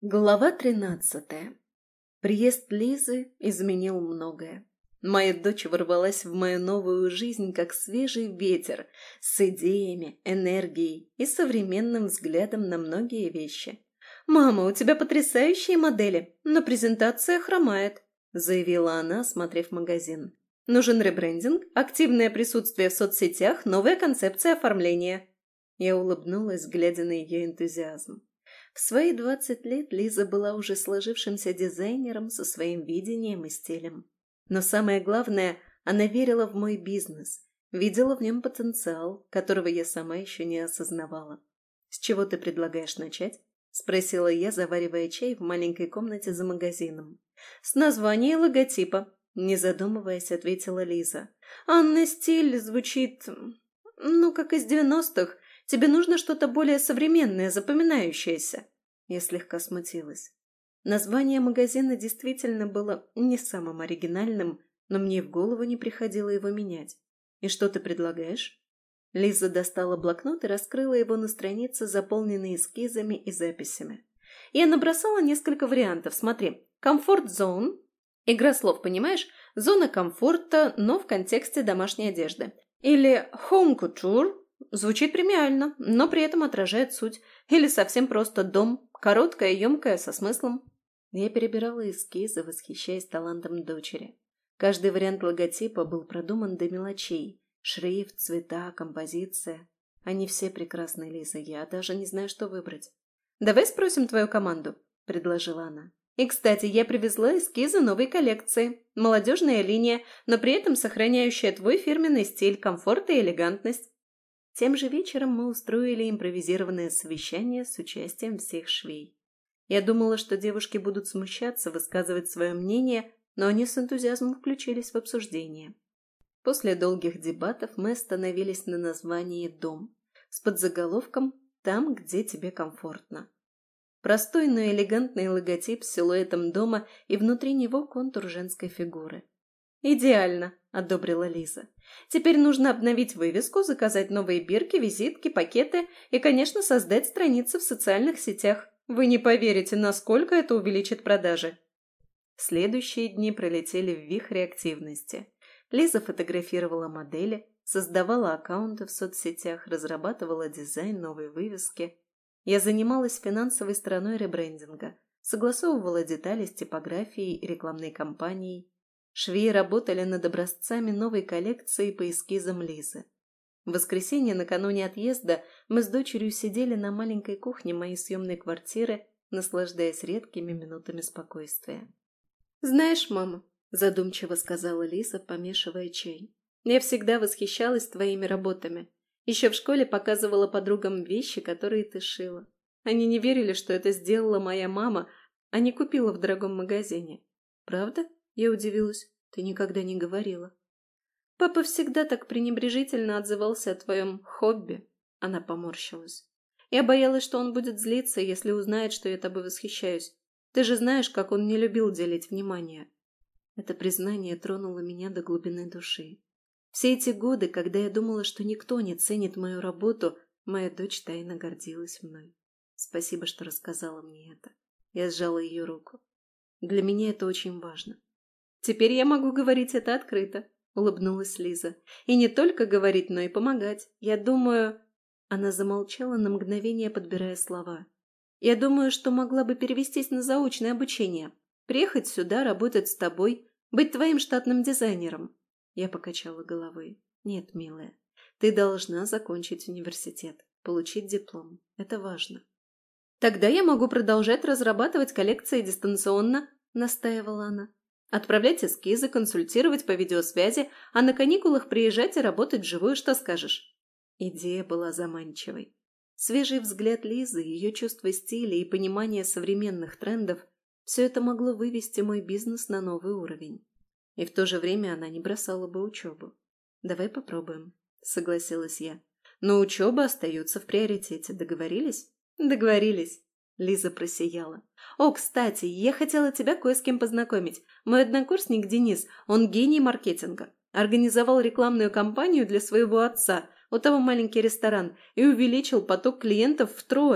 Глава 13. Приезд Лизы изменил многое. Моя дочь ворвалась в мою новую жизнь, как свежий ветер, с идеями, энергией и современным взглядом на многие вещи. «Мама, у тебя потрясающие модели, но презентация хромает», заявила она, осмотрев магазин. «Нужен ребрендинг, активное присутствие в соцсетях, новая концепция оформления». Я улыбнулась, глядя на ее энтузиазм. В свои 20 лет Лиза была уже сложившимся дизайнером со своим видением и стилем. Но самое главное, она верила в мой бизнес, видела в нем потенциал, которого я сама еще не осознавала. «С чего ты предлагаешь начать?» – спросила я, заваривая чай в маленькой комнате за магазином. «С названия и логотипа», – не задумываясь, ответила Лиза. «Анна, стиль звучит, как из 90-х. Тебе нужно что-то более современное, запоминающееся». Я слегка смутилась. Название магазина действительно было не самым оригинальным, но мне в голову не приходило его менять. «И что ты предлагаешь?» Лиза достала блокнот и раскрыла его на странице, заполненной эскизами и записями. Я набросала несколько вариантов. Смотри, комфорт-зон. Игра слов, понимаешь? Зона комфорта, но в контексте домашней одежды. Или home couture. Звучит премиально, но при этом отражает суть. Или совсем просто дом, короткое, емкое, со смыслом. Я перебирала эскизы, восхищаясь талантом дочери. Каждый вариант логотипа был продуман до мелочей. Шрифт, цвета, композиция. Они все прекрасны, Лиза, я даже не знаю, что выбрать. «Давай спросим твою команду», — предложила она. «И, кстати, я привезла эскизы новой коллекции. Молодежная линия, но при этом сохраняющая твой фирменный стиль, комфорт и элегантность». Тем же вечером мы устроили импровизированное совещание с участием всех швей. Я думала, что девушки будут смущаться, высказывать свое мнение, но они с энтузиазмом включились в обсуждение. После долгих дебатов мы остановились на названии «Дом» с подзаголовком «Там, где тебе комфортно». Простой, но элегантный логотип с силуэтом дома и внутри него контур женской фигуры. «Идеально», — одобрила Лиза. «Теперь нужно обновить вывеску, заказать новые бирки, визитки, пакеты и, конечно, создать страницы в социальных сетях. Вы не поверите, насколько это увеличит продажи». Следующие дни пролетели в вихре активности. Лиза фотографировала модели, создавала аккаунты в соцсетях, разрабатывала дизайн новой вывески. Я занималась финансовой стороной ребрендинга, согласовывала детали с типографией и рекламной кампанией. Швеи работали над образцами новой коллекции по эскизам Лизы. В воскресенье накануне отъезда мы с дочерью сидели на маленькой кухне моей съемной квартиры, наслаждаясь редкими минутами спокойствия. «Знаешь, мама», — задумчиво сказала Лиза, помешивая чай, «я всегда восхищалась твоими работами. Еще в школе показывала подругам вещи, которые ты шила. Они не верили, что это сделала моя мама, а не купила в дорогом магазине. Правда?» Я удивилась. «Ты никогда не говорила». «Папа всегда так пренебрежительно отзывался о твоем хобби», — она поморщилась. «Я боялась, что он будет злиться, если узнает, что я тобой восхищаюсь. Ты же знаешь, как он не любил делить внимание». Это признание тронуло меня до глубины души. Все эти годы, когда я думала, что никто не ценит мою работу, моя дочь тайно гордилась мной. Спасибо, что рассказала мне это. Я сжала ее руку. Для меня это очень важно. «Теперь я могу говорить это открыто», — улыбнулась Лиза. «И не только говорить, но и помогать. Я думаю...» Она замолчала на мгновение, подбирая слова. «Я думаю, что могла бы перевестись на заочное обучение. Приехать сюда, работать с тобой, быть твоим штатным дизайнером». Я покачала головой. «Нет, милая, ты должна закончить университет, получить диплом. Это важно». «Тогда я могу продолжать разрабатывать коллекции дистанционно», — настаивала она. «Отправлять эскизы, консультировать по видеосвязи, а на каникулах приезжать и работать вживую, что скажешь?» Идея была заманчивой. Свежий взгляд Лизы, ее чувство стиля и понимание современных трендов – все это могло вывести мой бизнес на новый уровень. И в то же время она не бросала бы учебу. «Давай попробуем», – согласилась я. «Но учеба остается в приоритете. Договорились?» «Договорились». Лиза просияла. «О, кстати, я хотела тебя кое с кем познакомить. Мой однокурсник Денис, он гений маркетинга. Организовал рекламную кампанию для своего отца, у того маленький ресторан, и увеличил поток клиентов втрое.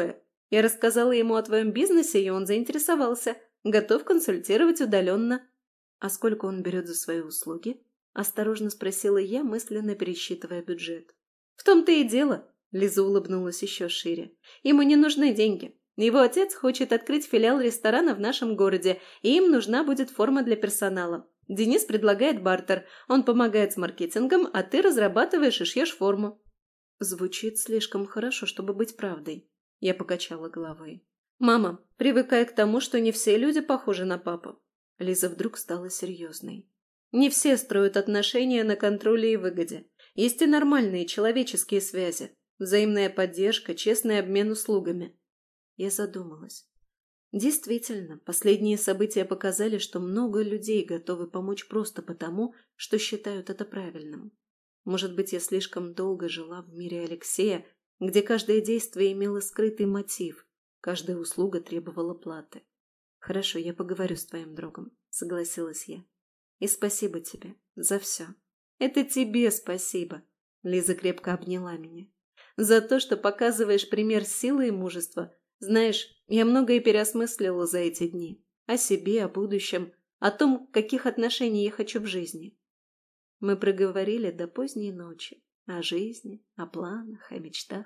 Я рассказала ему о твоем бизнесе, и он заинтересовался. Готов консультировать удаленно». «А сколько он берет за свои услуги?» – осторожно спросила я, мысленно пересчитывая бюджет. «В том-то и дело», – Лиза улыбнулась еще шире. «Ему не нужны деньги. Его отец хочет открыть филиал ресторана в нашем городе, и им нужна будет форма для персонала. Денис предлагает бартер. Он помогает с маркетингом, а ты разрабатываешь и шьешь форму». Звучит слишком хорошо, чтобы быть правдой. Я покачала головой. «Мама, привыкай к тому, что не все люди похожи на папу». Лиза вдруг стала серьезной. «Не все строят отношения на контроле и выгоде. Есть и нормальные человеческие связи. Взаимная поддержка, честный обмен услугами». Я задумалась. Действительно, последние события показали, что много людей готовы помочь просто потому, что считают это правильным. Может быть, я слишком долго жила в мире Алексея, где каждое действие имело скрытый мотив, каждая услуга требовала платы. «Хорошо, я поговорю с твоим другом», — согласилась я. «И спасибо тебе за все». «Это тебе спасибо», — Лиза крепко обняла меня. «За то, что показываешь пример силы и мужества. Знаешь, я многое переосмыслила за эти дни. О себе, о будущем, о том, каких отношений я хочу в жизни». Мы проговорили до поздней ночи. О жизни, о планах, о мечтах.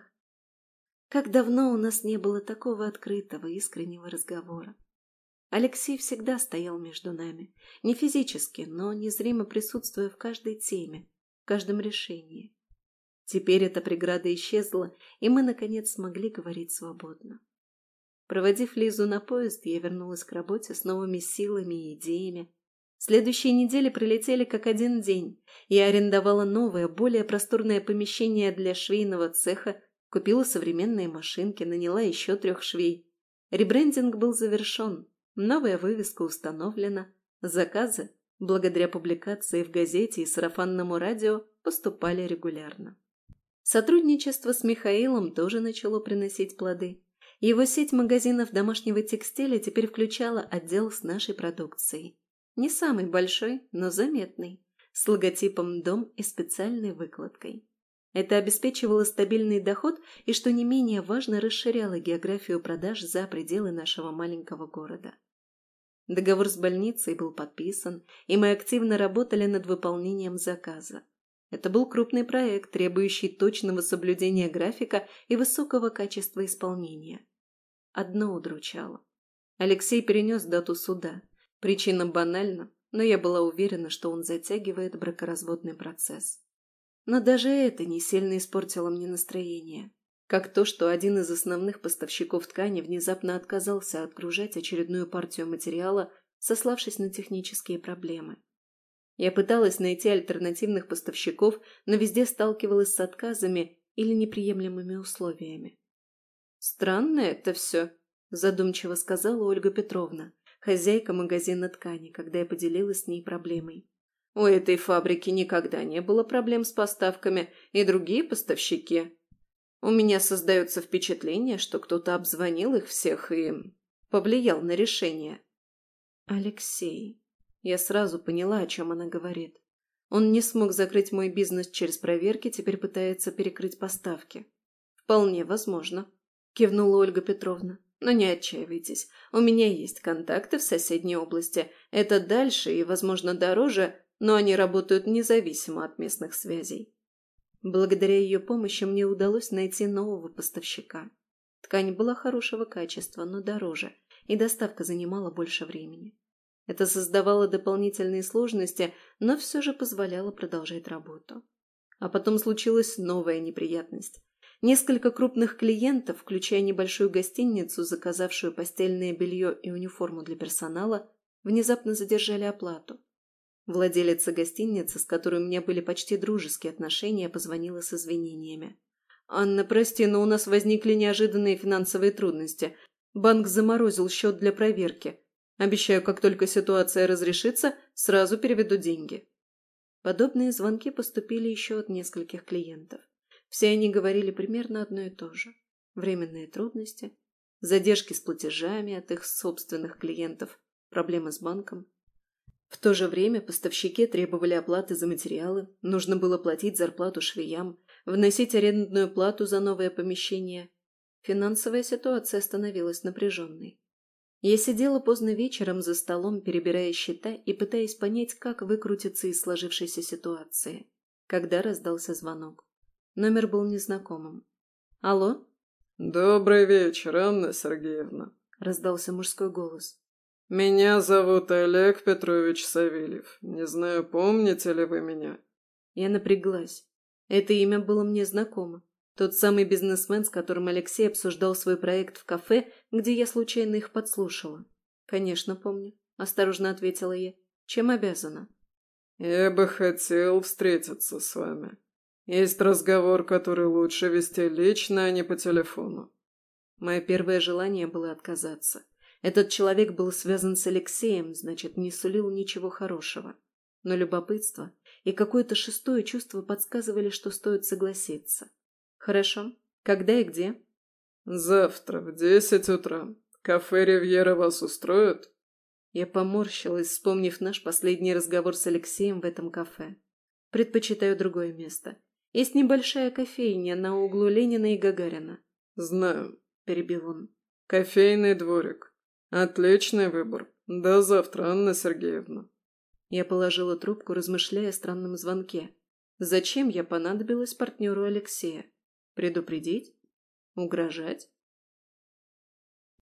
Как давно у нас не было такого открытого, искреннего разговора. Алексей всегда стоял между нами. Не физически, но незримо присутствуя в каждой теме, в каждом решении. Теперь эта преграда исчезла, и мы, наконец, смогли говорить свободно. Проводив Лизу на поезд, я вернулась к работе с новыми силами и идеями. Следующие недели пролетели как один день. Я арендовала новое, более просторное помещение для швейного цеха, купила современные машинки, наняла еще 3 швей. Ребрендинг был завершен, новая вывеска установлена, заказы, благодаря публикации в газете и сарафанному радио, поступали регулярно. Сотрудничество с Михаилом тоже начало приносить плоды. Его сеть магазинов домашнего текстиля теперь включала отдел с нашей продукцией. Не самый большой, но заметный, с логотипом «Дом» и специальной выкладкой. Это обеспечивало стабильный доход и, что не менее важно, расширяло географию продаж за пределы нашего маленького города. Договор с больницей был подписан, и мы активно работали над выполнением заказа. Это был крупный проект, требующий точного соблюдения графика и высокого качества исполнения. Одно удручало. Алексей перенес дату суда. Причина банальна, но я была уверена, что он затягивает бракоразводный процесс. Но даже это не сильно испортило мне настроение. Как то, что один из основных поставщиков ткани внезапно отказался отгружать очередную партию материала, сославшись на технические проблемы. Я пыталась найти альтернативных поставщиков, но везде сталкивалась с отказами или неприемлемыми условиями. «Странно это все», – задумчиво сказала Ольга Петровна, хозяйка магазина ткани, когда я поделилась с ней проблемой. «У этой фабрики никогда не было проблем с поставками, и другие поставщики. У меня создается впечатление, что кто-то обзвонил их всех и повлиял на решение». «Алексей». Я сразу поняла, о чем она говорит. Он не смог закрыть мой бизнес через проверки, теперь пытается перекрыть поставки. «Вполне возможно», – кивнула Ольга Петровна. «Но не отчаивайтесь, у меня есть контакты в соседней области. Это дальше и, возможно, дороже, но они работают независимо от местных связей». Благодаря ее помощи мне удалось найти нового поставщика. Ткань была хорошего качества, но дороже, и доставка занимала больше времени. Это создавало дополнительные сложности, но все же позволяло продолжать работу. А потом случилась новая неприятность. Несколько крупных клиентов, включая небольшую гостиницу, заказавшую постельное белье и униформу для персонала, внезапно задержали оплату. Владелица гостиницы, с которой у меня были почти дружеские отношения, позвонила с извинениями. «Анна, прости, но у нас возникли неожиданные финансовые трудности. Банк заморозил счет для проверки. Обещаю, как только ситуация разрешится, сразу переведу деньги». Подобные звонки поступили еще от нескольких клиентов. Все они говорили примерно одно и то же. Временные трудности, задержки с платежами от их собственных клиентов, проблемы с банком. В то же время поставщики требовали оплаты за материалы, нужно было платить зарплату швеям, вносить арендную плату за новое помещение. Финансовая ситуация становилась напряженной. Я сидела поздно вечером за столом, перебирая счета и пытаясь понять, как выкрутиться из сложившейся ситуации, когда раздался звонок. Номер был незнакомым. «Алло?» «Добрый вечер, Анна Сергеевна», — раздался мужской голос. «Меня зовут Олег Петрович Савельев. Не знаю, помните ли вы меня?» Я напряглась. Это имя было мне знакомо. Тот самый бизнесмен, с которым Алексей обсуждал свой проект в кафе, где я случайно их подслушала. «Конечно, помню», — осторожно ответила я. «Чем обязана?» «Я бы хотел встретиться с вами. Есть разговор, который лучше вести лично, а не по телефону». Мое первое желание было отказаться. Этот человек был связан с Алексеем, значит, не сулил ничего хорошего. Но любопытство и какое-то шестое чувство подсказывали, что стоит согласиться. «Хорошо. Когда и где?» «Завтра в 10 утра. Кафе «Ривьера» вас устроит?» Я поморщилась, вспомнив наш последний разговор с Алексеем в этом кафе. «Предпочитаю другое место. Есть небольшая кофейня на углу Ленина и Гагарина». «Знаю», — перебил он. «Кофейный дворик. Отличный выбор. До завтра, Анна Сергеевна». Я положила трубку, размышляя о странном звонке. Зачем я понадобилась партнеру Алексея? Предупредить? Угрожать?